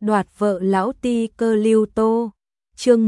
đoạt vợ lão ti cơ Lưu Tô. Chương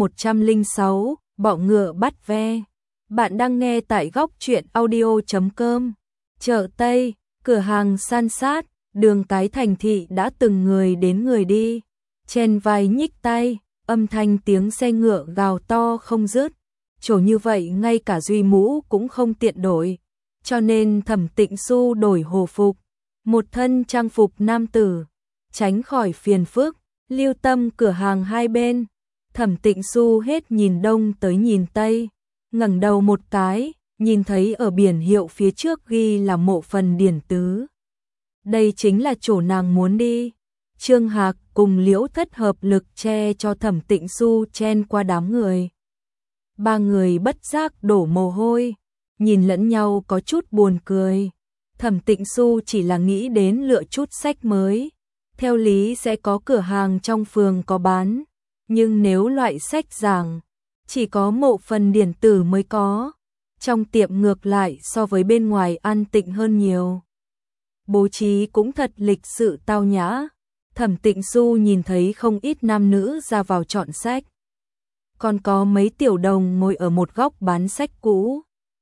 106, bọ ngựa bắt ve. Bạn đang nghe tại góc truyện audio.com. Chợ Tây, cửa hàng san sát, đường cái thành thị đã từng người đến người đi. Chen vai nhích tay, âm thanh tiếng xe ngựa gào to không dứt. Chỗ như vậy ngay cả Duy mũ cũng không tiện đổi. Cho nên Thẩm Tịnh Xu đổi hồ phục, một thân trang phục nam tử, tránh khỏi phiền phức, lưu tâm cửa hàng hai bên. Thẩm Tịnh Xu hết nhìn đông tới nhìn tây, ngẩng đầu một cái, nhìn thấy ở biển hiệu phía trước ghi là Mộ Phần Điển Tứ. Đây chính là chỗ nàng muốn đi. Trương Hạc cùng Liễu Thất hợp lực che cho Thẩm Tịnh Xu chen qua đám người. Ba người bất giác đổ mồ hôi, nhìn lẫn nhau có chút buồn cười. Thẩm Tịnh Xu chỉ là nghĩ đến lựa chút sách mới. Theo lý sẽ có cửa hàng trong phường có bán, nhưng nếu loại sách giảng chỉ có Mộ Phần Điển Tử mới có. Trong tiệm ngược lại so với bên ngoài an tịnh hơn nhiều. Bố trí cũng thật lịch sự tao nhã. Thẩm Tịnh Xu nhìn thấy không ít nam nữ ra vào chọn sách. Còn có mấy tiểu đồng ngồi ở một góc bán sách cũ.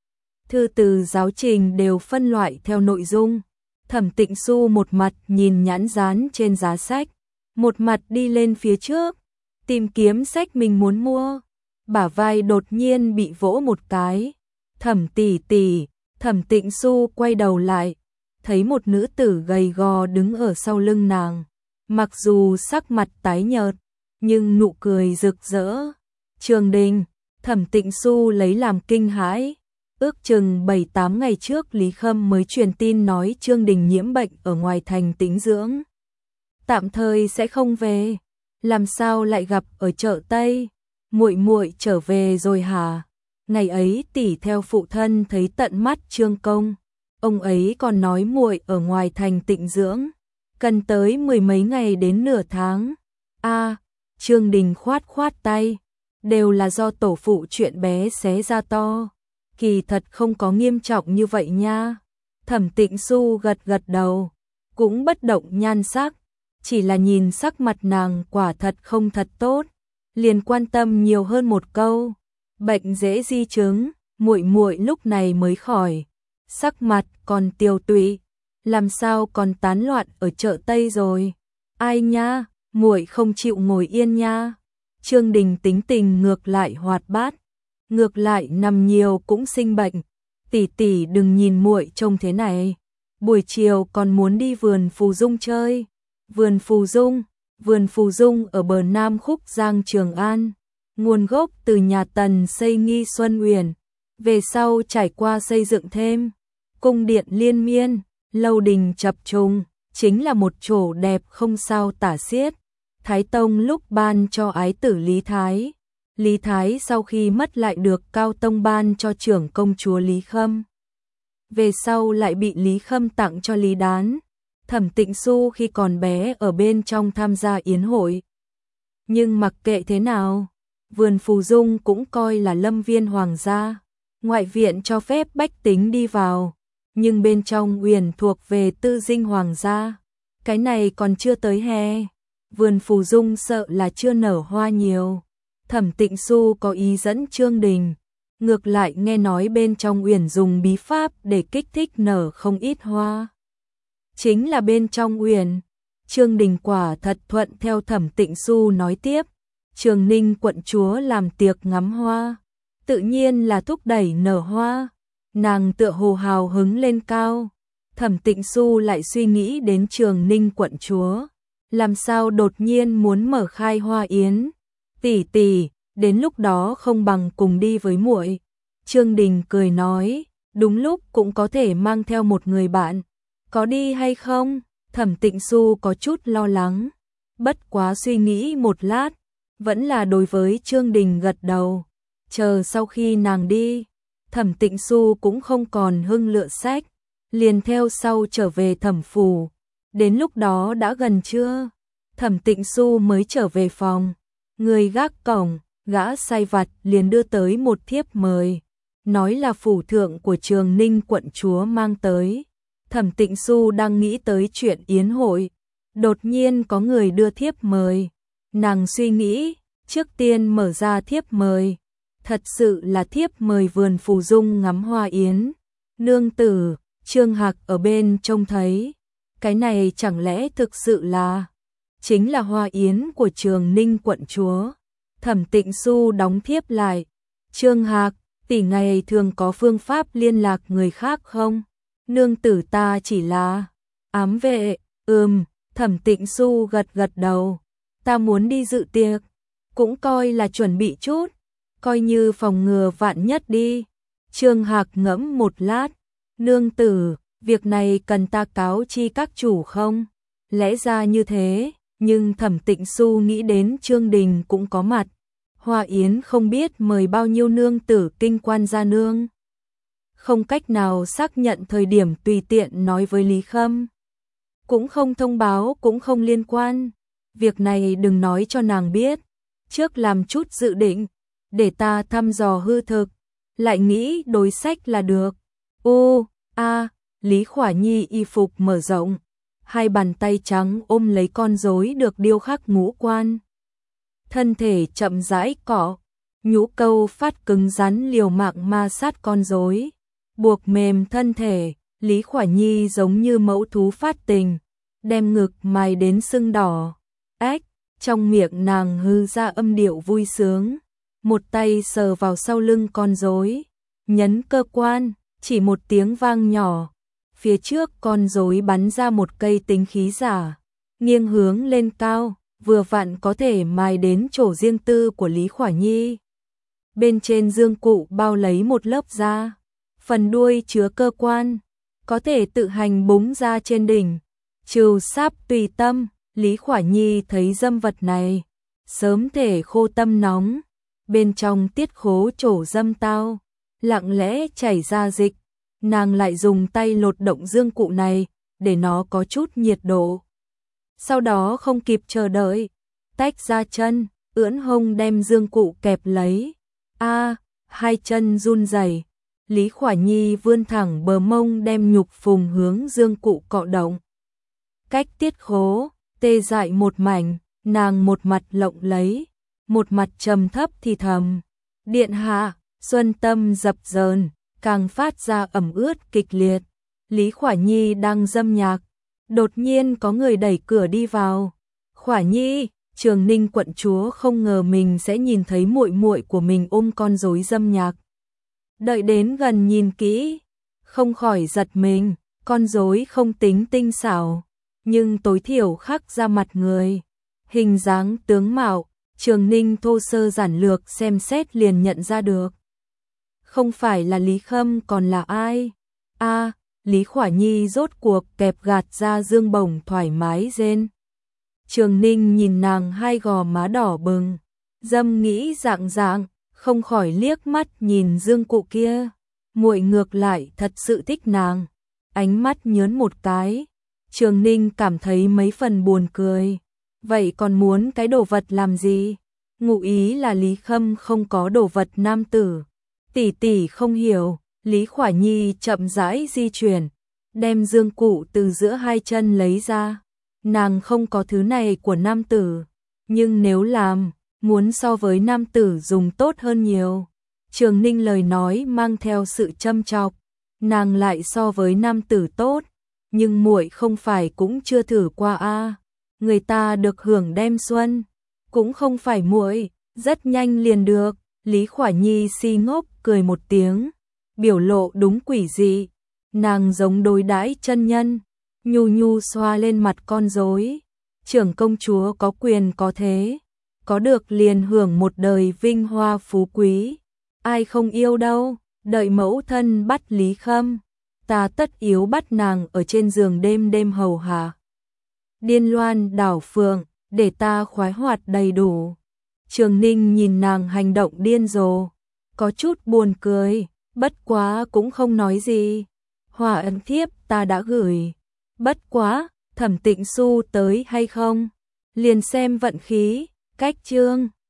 Thư từ giáo trình đều phân loại theo nội dung. Thẩm Tịnh Xu một mặt nhìn nhãn dán trên giá sách, một mặt đi lên phía trước, tìm kiếm sách mình muốn mua. Bả vai đột nhiên bị vỗ một cái. Thẩm tỷ tỷ. Thẩm Tịnh Xu quay đầu lại, thấy một nữ tử gầy gò đứng ở sau lưng nàng. Mặc dù sắc mặt tái nhợt, nhưng nụ cười rực rỡ. Trường Đình. Thẩm Tịnh Xu lấy làm kinh hãi. Ước chừng 7-8 ngày trước Lý Khâm mới truyền tin nói Trương Đình nhiễm bệnh ở ngoài thành tĩnh dưỡng, tạm thời sẽ không về. Làm sao lại gặp ở chợ Tây? Muội muội trở về rồi hả? Ngày ấy tỷ theo phụ thân thấy tận mắt Trương công, ông ấy còn nói muội ở ngoài thành tĩnh dưỡng, cần tới 10 mấy ngày đến nửa tháng. A, Trương Đình khoát khoát tay, đều là do tổ phụ chuyện bé xé ra to. Kỳ thật không có nghiêm trọng như vậy nha. Thẩm Tịnh Xu gật gật đầu, cũng bất động nhan sắc, chỉ là nhìn sắc mặt nàng quả thật không thật tốt, liền quan tâm nhiều hơn một câu. Bệnh dễ di chứng, muội muội lúc này mới khỏi, sắc mặt còn tiều tụy, làm sao còn tán loạn ở chợ Tây rồi. Ai nha, muội không chịu ngồi yên nha. Trương Đình tính tình ngược lại hoạt bát, ngược lại nằm nhiều cũng sinh bệnh. Tỷ tỷ đừng nhìn muội trông thế này, buổi chiều còn muốn đi vườn Phù Dung chơi. Vườn Phù Dung ở bờ Nam Khúc Giang Trường An, nguồn gốc từ nhà Tần xây Nghi Xuân Uyển, về sau trải qua xây dựng thêm cung điện liên miên, lâu đình chập trùng, chính là một chỗ đẹp không sao tả xiết. Thái Tông lúc ban cho ái tử Lý Thái sau khi mất lại được Cao Tông ban cho trưởng công chúa Lý Khâm. Về sau lại bị Lý Khâm tặng cho Lý Đán. Thẩm Tịnh Xu khi còn bé ở bên trong tham gia yến hội. Nhưng mặc kệ thế nào, vườn Phù Dung cũng coi là lâm viên hoàng gia. Ngoại viện cho phép bách tính đi vào, nhưng bên trong uyển thuộc về tư dinh hoàng gia. Cái này còn chưa tới hè, vườn Phù Dung sợ là chưa nở hoa nhiều. Thẩm Tịnh Xu có ý dẫn Trương Đình, ngược lại nghe nói bên trong uyển dùng bí pháp để kích thích nở không ít hoa. Chính là bên trong uyển. Trương Đình quả thật thuận theo Thẩm Tịnh Xu nói tiếp. Trường Ninh quận chúa làm tiệc ngắm hoa, tự nhiên là thúc đẩy nở hoa. Nàng tựa hồ hào hứng lên cao. Thẩm Tịnh Xu lại suy nghĩ đến Trường Ninh quận chúa, làm sao đột nhiên muốn mở khai hoa yến. Tỷ tỷ, đến lúc đó không bằng cùng đi với muội. Trương Đình cười nói, đúng lúc cũng có thể mang theo một người bạn. Có đi hay không? Thẩm Tịnh Xu có chút lo lắng, bất quá suy nghĩ một lát, vẫn là đối với Trương Đình gật đầu. Chờ sau khi nàng đi, Thẩm Tịnh Xu cũng không còn hưng lựa sách, liền theo sau trở về Thẩm phủ. Đến lúc đó đã gần trưa, Thẩm Tịnh Xu mới trở về phòng. Người gác cổng, gã sai vặt liền đưa tới một thiếp mời, nói là phủ thượng của Trường Ninh quận chúa mang tới. Thẩm Tịnh Xu đang nghĩ tới chuyện yến hội, Đột nhiên có người đưa thiếp mời. Nàng suy nghĩ, trước tiên mở ra thiếp mời. Thật sự là thiếp mời vườn phù dung ngắm hoa yến. Nương tử, Trương Hạc ở bên trông thấy. Cái này chẳng lẽ thực sự là chính là hoa yến của Trường Ninh quận chúa. Thẩm Tịnh Xu đóng thiếp lại. Trương Hạc, tỷ ngày thường có phương pháp liên lạc người khác không? Nương tử ta chỉ là ám vệ. Thẩm Tịnh Xu gật gật đầu. Ta muốn đi dự tiệc, cũng coi là chuẩn bị chút, coi như phòng ngừa vạn nhất đi. Trương Hạc ngẫm một lát. Nương tử, việc này cần ta cáo chi các chủ không? Lẽ ra như thế, nhưng Thẩm Tịnh Xu nghĩ đến Trương Đình cũng có mặt. Hoa yến không biết mời bao nhiêu nương tử kinh quan gia nương. Không cách nào xác nhận thời điểm, tùy tiện nói với Lý Khâm. Cũng không thông báo, cũng không liên quan. Việc này đừng nói cho nàng biết. Trước làm chút dự định, để ta thăm dò hư thực, lại nghĩ đối sách là được. Lý Khỏa Nhi y phục mở rộng, hai bàn tay trắng ôm lấy con rối được điêu khắc ngũ quan. Thân thể chậm rãi cọ, nhũ câu phát cứng rắn liều mạng ma sát con rối, buộc mềm thân thể. Lý Khỏa Nhi giống như mẫu thú phát tình, đem ngực mài đến sưng đỏ. Trong miệng nàng hư ra âm điệu vui sướng, một tay sờ vào sau lưng con rối, nhấn cơ quan, chỉ một tiếng vang nhỏ. Phía trước con rối bắn ra một cây tính khí giả, nghiêng hướng lên cao, vừa vặn có thể mài đến chỗ riêng tư của Lý Khỏa Nhi. Bên trên dương cụ bao lấy một lớp da, phần đuôi chứa cơ quan, có thể tự hành búng ra trên đỉnh. Trừ sáp tùy tâm, Lý Khỏa Nhi thấy dâm vật này, sớm thể khô tâm nóng, bên trong tiết khố chỗ dâm tao, lặng lẽ chảy ra dịch. Nàng lại dùng tay lột động dương cụ này, để nó có chút nhiệt độ. Sau đó không kịp chờ đợi, tách ra chân, ưỡn hông đem dương cụ kẹp lấy. Hai chân run rẩy. Lý Khỏa Nhi vươn thẳng bờ mông đem nhục phùng hướng dương cụ cọ động. Cách tiết khố, tê dại một mảnh, nàng một mặt lộng lấy, một mặt trầm thấp thì thầm. Điện hạ, xuân tâm dập dờn, càng phát ra ẩm ướt kịch liệt. Lý Khỏa Nhi đang dâm nhạc, đột nhiên có người đẩy cửa đi vào. Khỏa Nhi, Trường Ninh quận chúa không ngờ mình sẽ nhìn thấy muội muội của mình ôm con rối dâm nhạc. Đợi đến gần nhìn kỹ, không khỏi giật mình, con rối không tính tinh xảo, nhưng tối thiểu khắc ra mặt người. Hình dáng tướng mạo, Trường Ninh thô sơ giản lược xem xét liền nhận ra được. Không phải là Lý Khâm còn là ai? Lý Khỏa Nhi rốt cuộc kẹp gạt ra dương bồng thoải mái rên. Trường Ninh nhìn nàng hai gò má đỏ bừng, dâm nghĩ dạng dạng, không khỏi liếc mắt nhìn dương cụ kia. Muội ngược lại thật sự thích nàng. Ánh mắt nhớn một cái, Trường Ninh cảm thấy mấy phần buồn cười. Vậy còn muốn cái đồ vật làm gì? Ngụ ý là Lý Khâm không có đồ vật nam tử. Tỷ tỷ không hiểu. Lý Khỏa Nhi chậm rãi di chuyển, đem dương cụ từ giữa hai chân lấy ra. Nàng không có thứ này của nam tử, nhưng nếu làm, muốn so với nam tử dùng tốt hơn nhiều. Trường Ninh lời nói mang theo sự châm chọc, nàng lại so với nam tử tốt, nhưng muội không phải cũng chưa thử qua người ta được hưởng đêm xuân, cũng không phải muội, rất nhanh liền được. Lý Khỏa Nhi si ngốc cười một tiếng, biểu lộ đúng quỷ dị, nàng giống đối đãi chân nhân, nhu nhu xoa lên mặt con rối. Trưởng công chúa có quyền có thế, có được liền hưởng một đời vinh hoa phú quý, ai không yêu đâu. Đợi mẫu thân bắt Lý Khâm, ta tất yếu bắt nàng ở trên giường đêm đêm hầu hạ, điên loan đảo phượng, để ta khoái hoạt đầy đủ. Trường Ninh nhìn nàng hành động điên rồ, có chút buồn cười, bất quá cũng không nói gì. Hỏa ấn thiếp ta đã gửi, bất quá, Thẩm Tịnh Xu tới hay không, liền xem vận khí. Cách chương